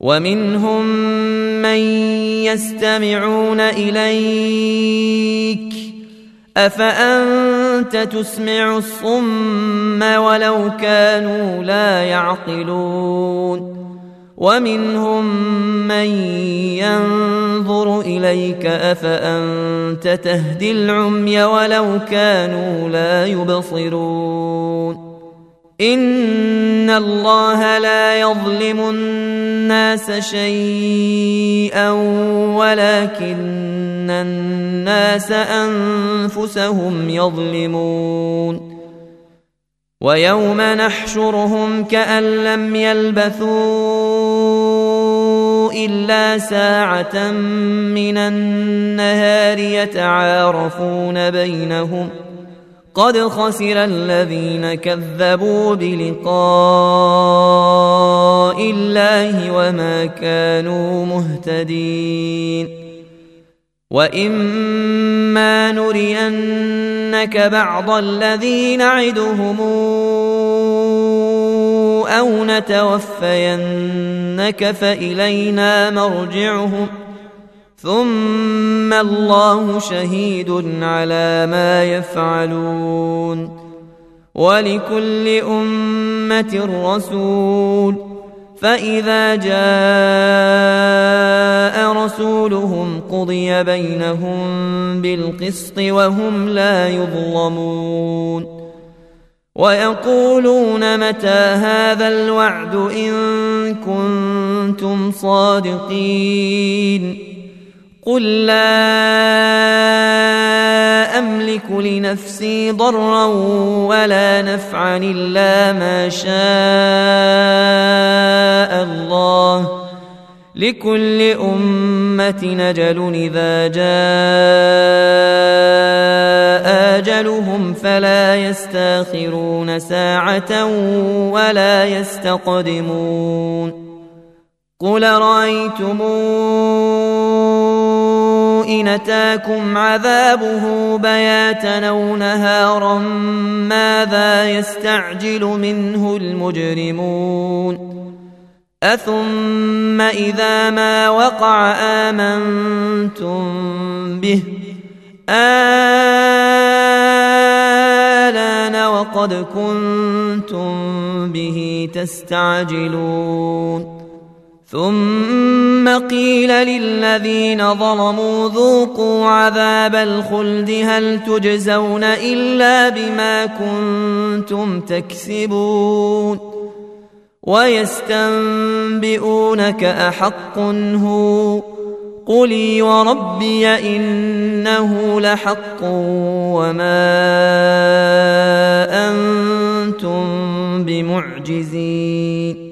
ومنهم من يستمعون إليك أفأنت تسمع الصم ولو كانوا لا يعقلون ومنهم من ينظر إليك أفأنت تهدي العمي ولو كانوا لا يبصرون إن الله لا يظلم الناس شيئا ولكن الناس أنفسهم يظلمون ويوم نحشرهم كأن لم يلبثوا إلا ساعة من النهار يتعارفون بينهم قد خسر الذين كذبوا بلقاء الله وما كانوا مهتدين وإما نرينك بعض الذي نعدهم أو نتوفينك فإلينا مرجعهم ثم الله شهيد على ما يفعلون ولكل أمة رسول فإذا جاء رسولهم قضي بينهم بالقسط وهم لا يظلمون ويقولون متى هذا الوعد إن كنتم صادقين قل لا أملك لنفسي ضرا ولا نفعا إلا ما شاء الله لكل أمة أجل إذا جاء أجلهم فلا يستأخرون ساعة ولا يستقدمون قل رأيتم إن أتاكم عذابه بياتا أو نهارا ماذا يستعجل منه المجرمون أثم إذا ما وقع آمنتم به آلان وقد كنتم به تستعجلون ثم قيل للذين ظلموا ذوقوا عذاب الخلد هل تجزون إلا بما كنتم تكسبون ويستنبئونك أحق هو قل وربي إنه لحق وما أنتم بمعجزين